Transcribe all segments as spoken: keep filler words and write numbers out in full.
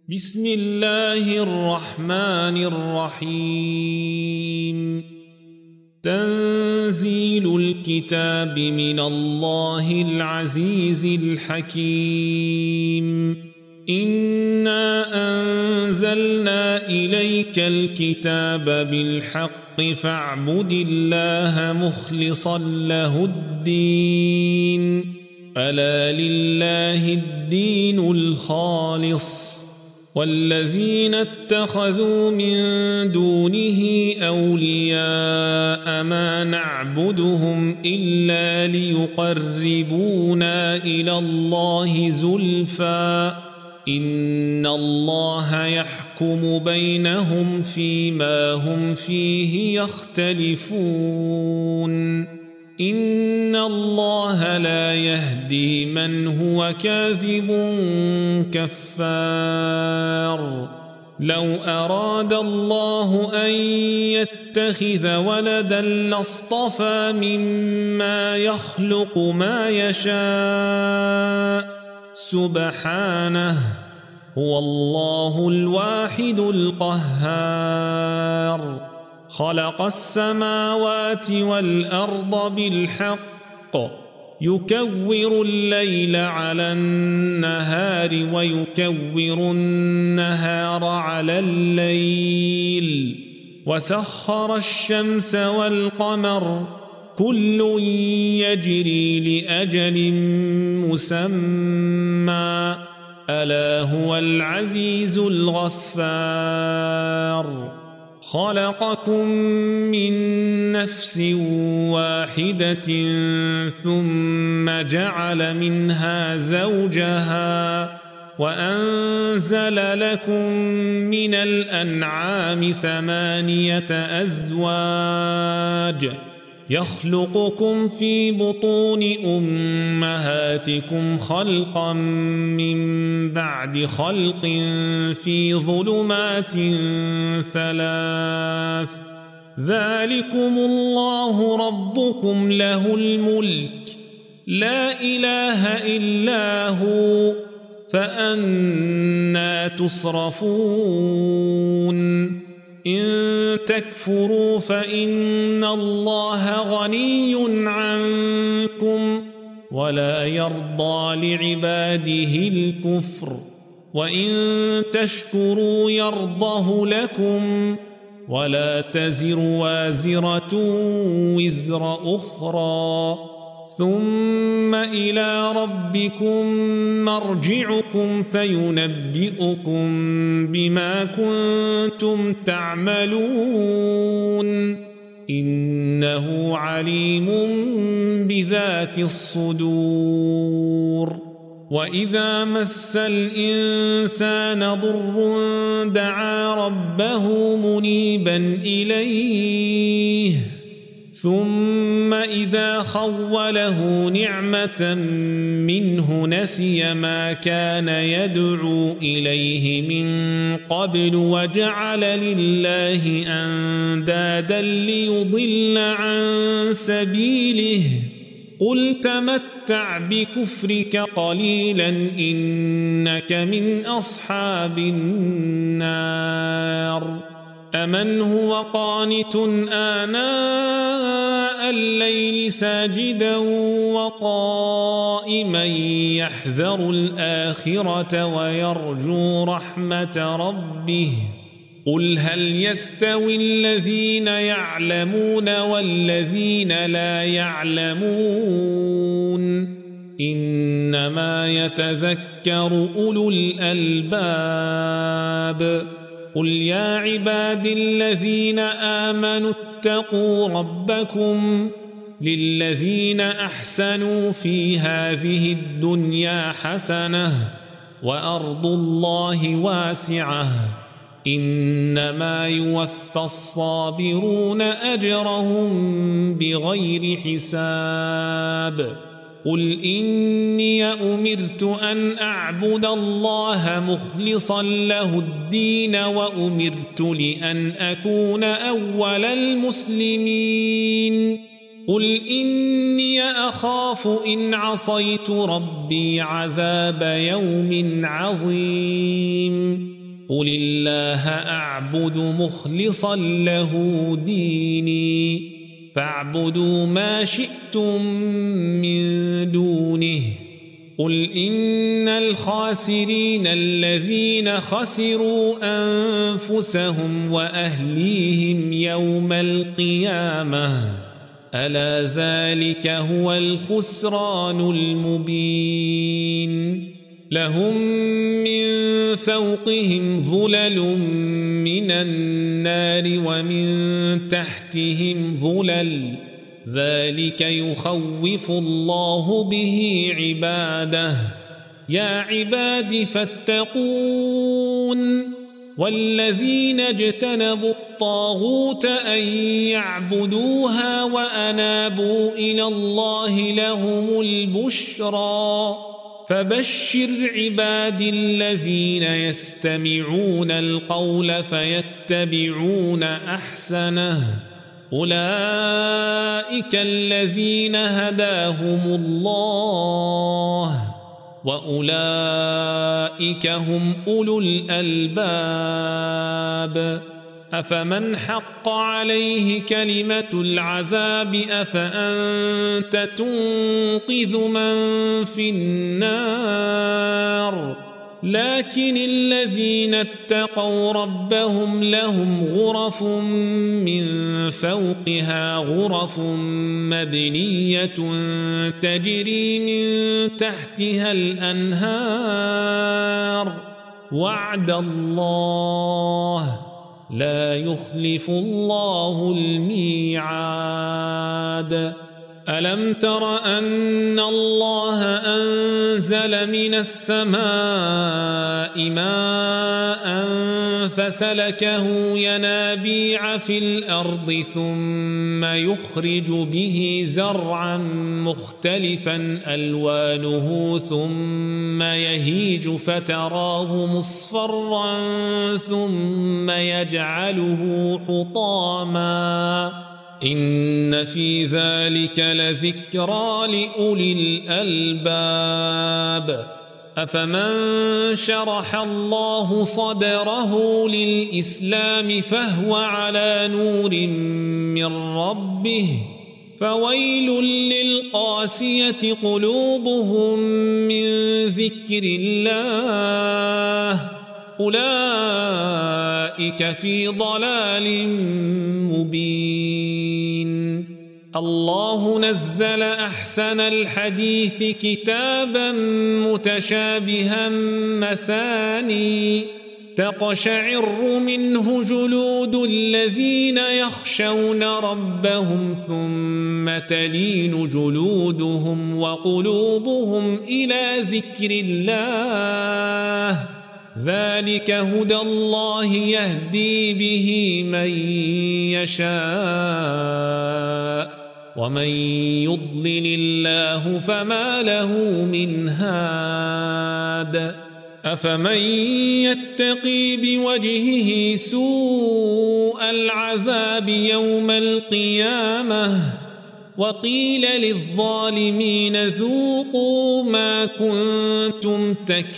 بسم الله الرحمن الرحيم تنزيل الكتاب من الله العزيز الحكيم إنا أنزلنا إليك الكتاب بالحق فاعبد الله مخلصا له الدين ألا لله الدين الخالص والذين اتخذوا من دونه أولياء ما نعبدهم إلا ليقربونا إلى الله زلفى إن الله يحكم بينهم فيما هم فيه يختلفون إن الله لا يهدي من هو كاذب كفار لو أراد الله أن يتخذ ولدا لاصطفى مما يخلق ما يشاء سبحانه هو الله الواحد القهار خلق السماوات والأرض بالحق يكور الليل على النهار ويكور النهار على الليل وسخر الشمس والقمر كل يجري لأجل مسمى ألا هو العزيز الغفار خلقكم من نفس واحدة ثم جعل منها زوجها وأنزل لكم من الأنعام ثمانية أزواج يخلقكم في بطون أمهاتكم خلقا من بعد خلق في ظلمات ثلاث ذلكم الله ربكم له الملك لا إله إلا هو فأنى تصرفون إن تكفروا فإن الله غني عنكم ولا يرضى لعباده الكفر وإن تشكروا يرضه لكم ولا تزر وازرة وزر أخرى ثم إلى ربكم مرجعكم فينبئكم بما كنتم تعملون إنه عليم بذات الصدور وإذا مس الإنسان ضر دعا ربه منيبا إليه ثم إذا خوله نعمة منه نسي ما كان يدعو إليه من قبل وجعل لله أندادا ليضل عن سبيله قل تمتع بكفرك قليلا إنك من أصحاب النار أمن هو قانت آناء الليل ساجدا وقائما يحذر الآخرة ويرجو رحمة ربه قل هل يستوي الذين يعلمون والذين لا يعلمون إنما يتذكر أولو الألباب قل يا عباد الذين آمنوا اتقوا ربكم للذين أحسنوا في هذه الدنيا حسنة وأرض الله واسعة إنما يوفى الصابرون أجرهم بغير حساب قل إني أمرت أن أعبد الله مخلصا له الدين وأمرت لأن أكون أول المسلمين قل إني أخاف إن عصيت ربي عذاب يوم عظيم قل الله أعبد مخلصا له ديني فاعبدوا ما شئتم من دونه قل إن الخاسرين الذين خسروا أنفسهم وأهليهم يوم القيامة ألا ذلك هو الخسران المبين لهم من فوقهم ظلل من النار ومن تحتهم ظلل ذلك يخوف الله به عباده يا عباد فاتقون والذين اجتنبوا الطاغوت أن يعبدوها وأنابوا إلى الله لهم البشرى فبشر عبادي الذين يستمعون القول فيتبعون أحسنه أولئك الذين هداهم الله وأولئك هم أولو الألباب أفمن حق عليه كلمة العذاب أفأنت تنقذ من في النار لكن الذين اتقوا ربهم لهم غرف من فوقها غرف مبنية تجري من تحتها الأنهار وعد الله لا يخلف الله الميعاد ألم تر أن الله أنزل من السماء ماء فسلكه ينابيع في الأرض ثم يخرج به زرعا مختلفا ألوانه ثم يهيج فتراه مصفرا ثم يجعله حطاما إن في ذلك لذكرى لأولي الألباب أفمن شرح الله صدره للإسلام فهو على نور من ربه فويل للقاسية قلوبهم من ذكر الله أولئك في ضلال مبين الله نزل أحسن الحديث كتابا متشابها مثاني تقشعر منه جلود الذين يخشون ربهم ثم تلين جلودهم وقلوبهم إلى ذكر الله ذلك هدى الله يهدي به من يشاء ومن يضلل الله فما له من هاد أفمن يتقي بوجهه سوء العذاب يوم القيامة وقيل للظالمين ذوقوا ما كنتم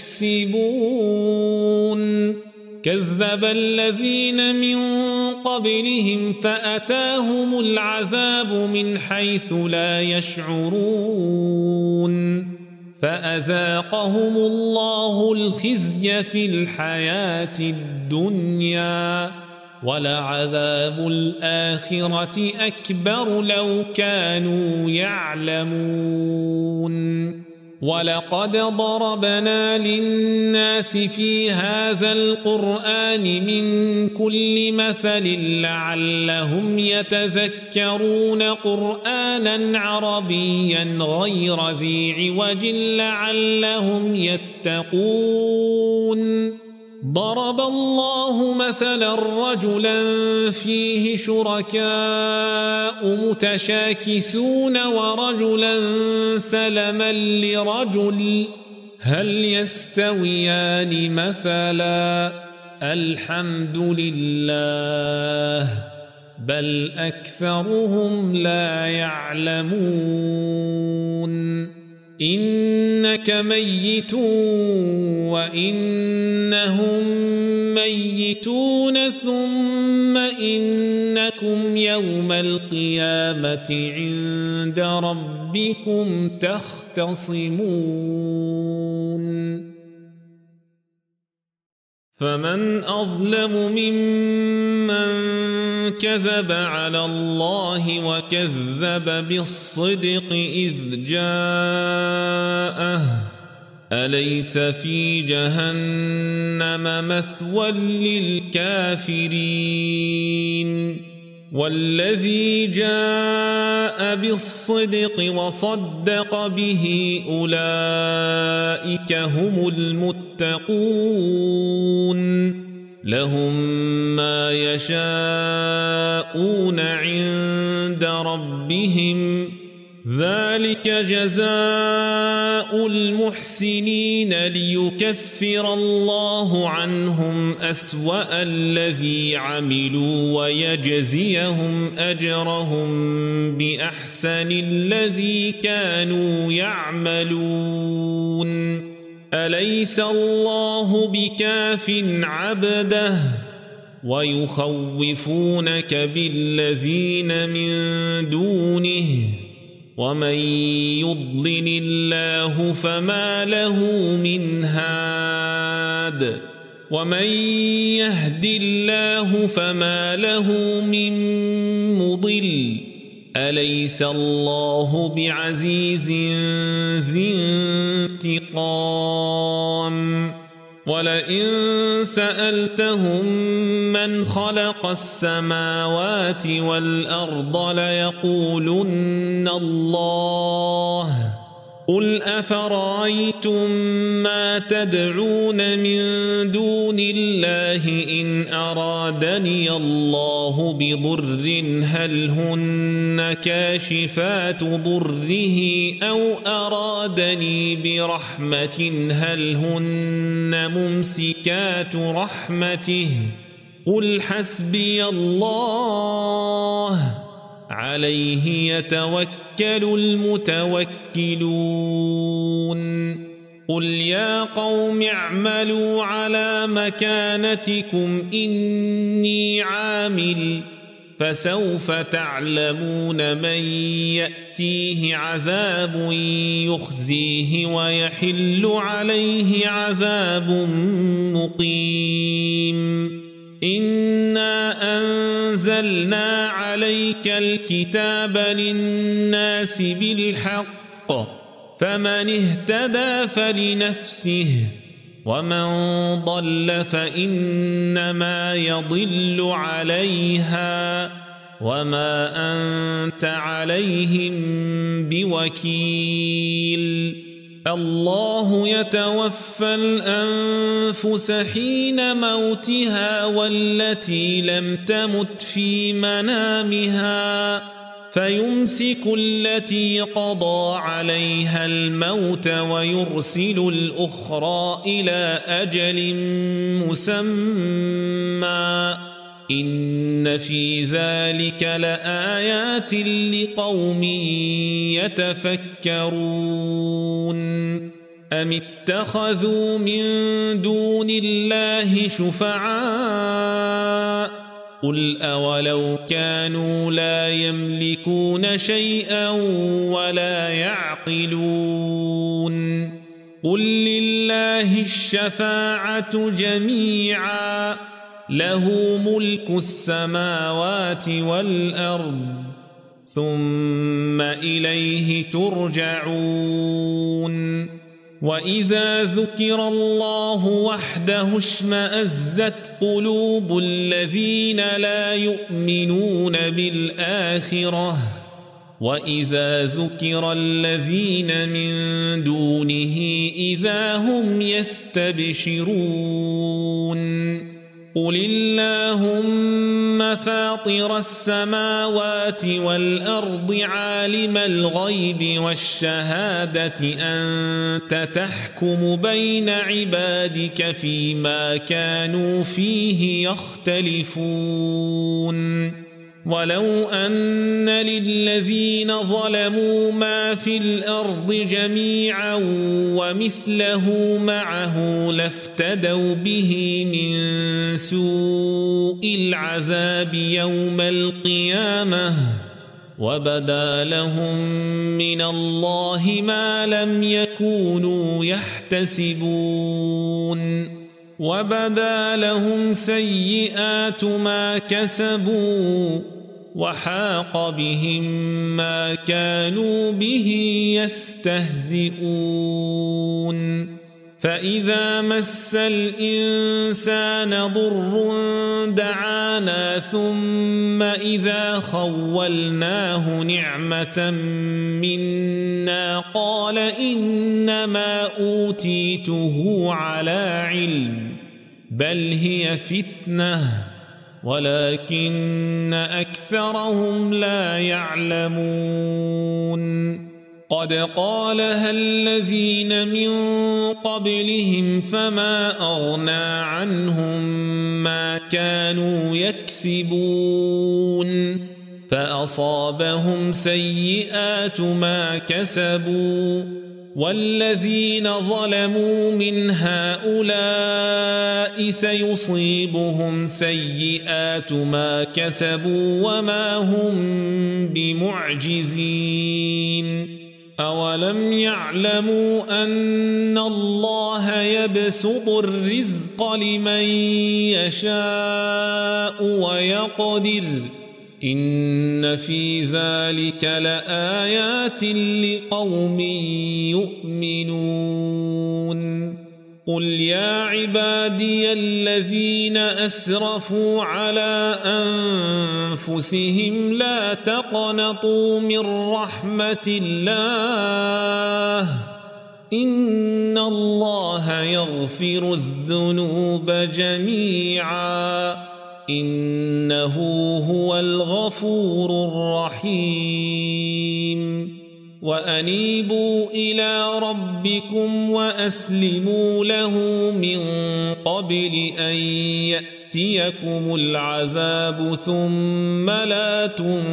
تكسبون كذب الذين من قبلهم فأتاهم العذاب من حيث لا يشعرون فأذاقهم الله الخزي في الحياة الدنيا ولعذاب الآخرة أكبر لو كانوا يعلمون ولقد ضربنا للناس في هذا القرآن من كل مثل لعلهم يتذكرون قرآنا عربيا غير ذي عوج لعلهم يتقون ضرب الله مثلا رجلا فيه شركاء متشاكسون ورجلا سلما لرجل هل يستويان مثلا الحمد لله بل أكثرهم لا يعلمون إنك ميت وإنهم ميتون ثم إنكم يوم القيامة عند ربكم تختصمون فمن أظلم ممن كذب على الله وكذب بالصدق إذ جاءه أليس في جهنم مثوى للكافرين والذي جاء بالصدق وصدق به أولئك هم المتقون لهم ما يشاءون عند ربهم ذلك جزاء المحسنين ليكفر الله عنهم أسوأ الذي عملوا ويجزيهم أجرهم بأحسن الذي كانوا يعملون أليس الله بكاف عبده ويخوفونك بالذين من دونه ومن يضلل الله فما له من هاد ومن يهد الله فما له من مضل أليس الله بعزيز ذي انتقام ولئن سألتهم من خلق السماوات والأرض ليقولن الله قل أفرأيتم ما تدعون من دون الله إن أرادني الله بضر هل هن كاشفات ضره أو أرادني برحمة هل هن ممسكات رحمته قل حسبي الله عليه يتوكل المتوكلون قل يا قوم اعملوا على مكانتكم إني عامل فسوف تعلمون من يأتيه عذاب يخزيه ويحل عليه عذاب مقيم إنا أنزلنا عليك الكتاب للناس بالحق فمن اهتدى فلنفسه ومن ضل فإنما يضل عليها وما أنت عليهم بوكيل الله يتوفى الأنفس حين موتها والتي لم تمت في منامها فيمسك التي قضى عليها الموت ويرسل الأخرى إلى أجل مسمى إن في ذلك لآيات لقوم يتفكرون أم اتخذوا من دون الله شفعاء قل أولو كانوا لا يملكون شيئا ولا يعقلون قل لله الشفاعة جميعا له ملك السماوات والأرض ثم إليه ترجعون وإذا ذكر الله وحده اشمأزت قلوب الذين لا يؤمنون بالآخرة وإذا ذكر الذين من دونه إذا هم يستبشرون قل اللهم فاطر السماوات والأرض عالم الغيب والشهادة أنت تحكم بين عبادك فيما كانوا فيه يختلفون ولو أن للذين ظلموا ما في الأرض جميعا ومثله معه لافتدوا به من سوء العذاب يوم القيامة وبدا لهم من الله ما لم يكونوا يحتسبون وبدا لهم سيئات ما كسبوا وحاق بهم ما كانوا به يستهزئون فإذا مس الإنسان ضر دعانا ثم إذا خولناه نعمة منا قال إنما أوتيته على علم بل هي فتنة ولكن أكثرهم لا يعلمون قد قالها الذين من قبلهم فما أغنى عنهم ما كانوا يكسبون فأصابهم سيئات ما كسبوا والذين ظلموا من هؤلاء سيصيبهم سيئات ما كسبوا وما هم بمعجزين أولم يعلموا أن الله يبسط الرزق لمن يشاء ويقدر إن في ذلك لآيات لقوم يؤمنون قل يا عبادي الذين أسرفوا على أنفسهم لا تقنطوا من رحمة الله إن الله يغفر الذنوب جميعا إنه هو الغفور الرحيم وأنيبوا إلى ربكم وأسلموا له من قبل أن يأتيكم العذاب ثم لا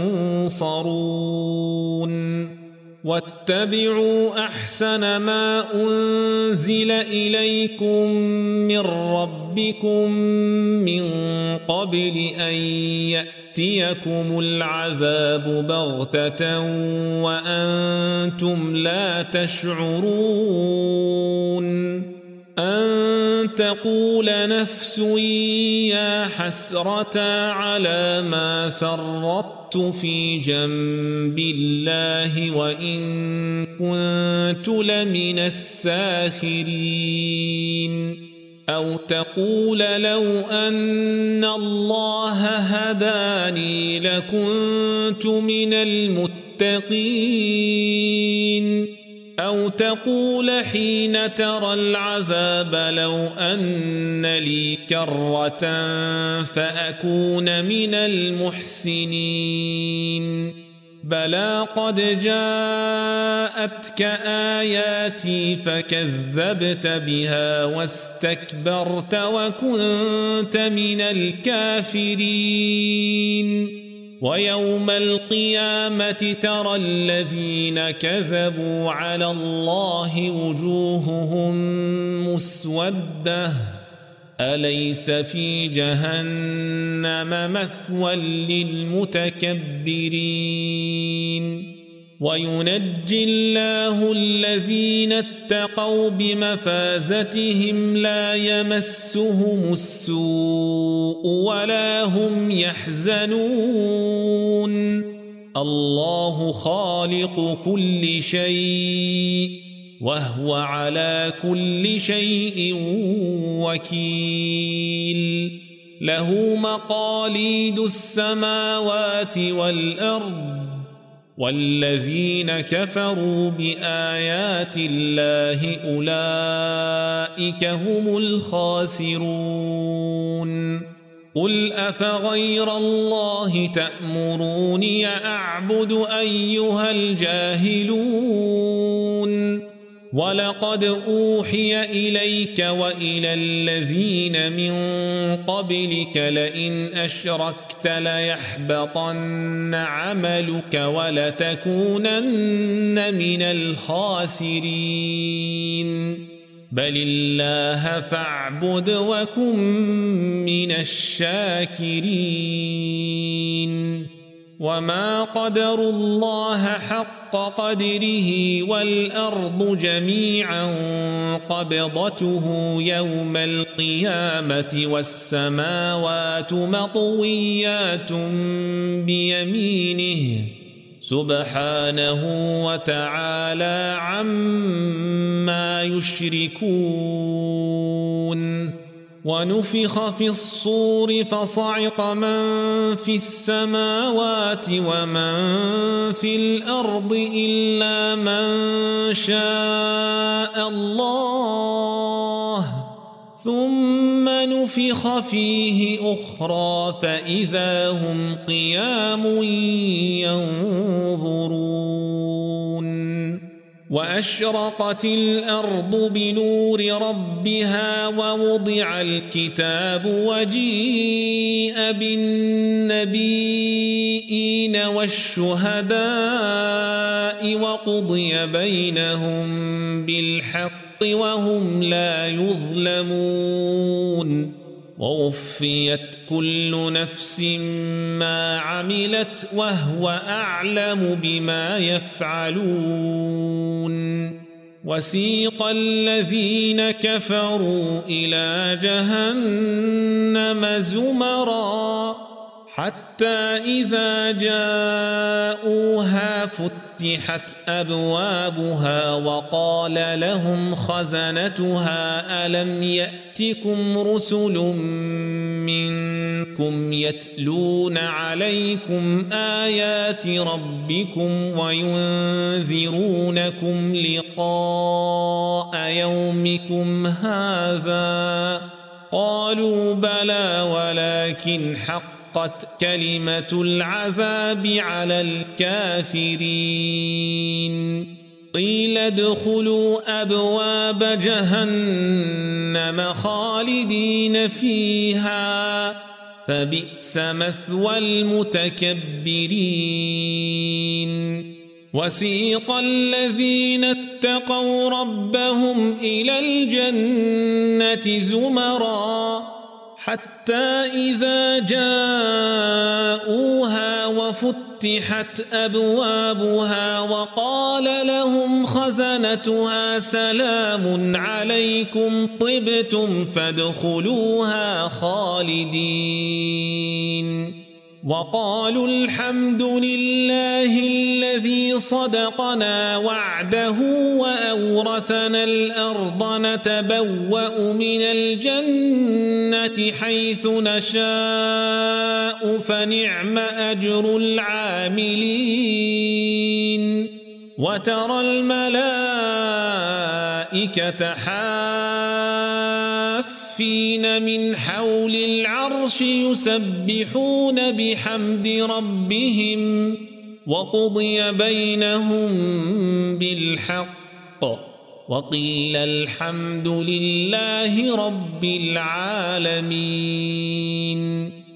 تنصرون واتبعوا أحسن ما أنزل إليكم من ربكم من قبل أن يأتيكم العذاب بغتة وأنتم لا تشعرون أن تقول نفس يا حسرة على ما فرطت في جنب الله وإن كنت لمن الساخرين أو تقول لو أن الله هداني لكنت من المتقين أو تقول حين ترى العذاب لو أن لي كرة فأكون من المحسنين بلى قد جاءتك آياتي فكذبت بها واستكبرت وكنت من الكافرين ويوم القيامة ترى الذين كذبوا على الله وجوههم مسودة أليس في جهنم مثوى للمتكبرين وينجي الله الذين اتقوا بمفازتهم لا يمسهم السوء ولا هم يحزنون الله خالق كل شيء وهو على كل شيء وكيل له مقاليد السماوات والأرض والذين كفروا بآيات الله أولئك هم الخاسرون قل أفغير الله تأمروني أعبد أيها الجاهلون ولقد أوحي إليك وإلى الذين من قبلك لئن أشركت ليحبطن عملك ولتكونن من الخاسرين بل الله فاعبد وكن من الشاكرين وما قدروا الله حق قدره والأرض جميعا قبضته يوم القيامة والسماوات مطويات بيمينه سبحانه وتعالى عما يشركون ونفخ في الصور فصعق من في السماوات ومن في الأرض إلا من شاء الله ثم نفخ فيه أخرى فإذا هم قيام ينظرون وأشرقت الأرض بنور ربها ووضع الكتاب وجيء بالنبيين والشهداء وقضي بينهم بالحق وهم لا يظلمون ووفيت كل نفس ما عملت وهو أعلم بما يفعلون وسيق الذين كفروا إلى جهنم زمرا حتى إذا جاءوها فتحت أبوابها وقال لهم خزنتها ألم يأتكم رسل منكم يتلون عليكم آيات ربكم وينذرونكم لقاء يومكم هذا قالوا بلى ولكن حق حقت كلمة العذاب على الكافرين قيل ادخلوا أبواب جهنم خالدين فيها فبئس مثوى المتكبرين وسيق الذين اتقوا ربهم إلى الجنة زمرا حتى إذا جاءوها وفتحت أبوابها وقال لهم خزنتها سلام عليكم طبتم فادخلوها خالدين وقالوا الحمد لله الذي صدقنا وعده وأورثنا الأرض نتبوأ من الجنة حيث نشاء فنعم أجر العاملين وترى الملائكة حافين من حول العرش يسبحون بحمد ربهم وقضي بينهم بالحق وقيل الحمد لله رب العالمين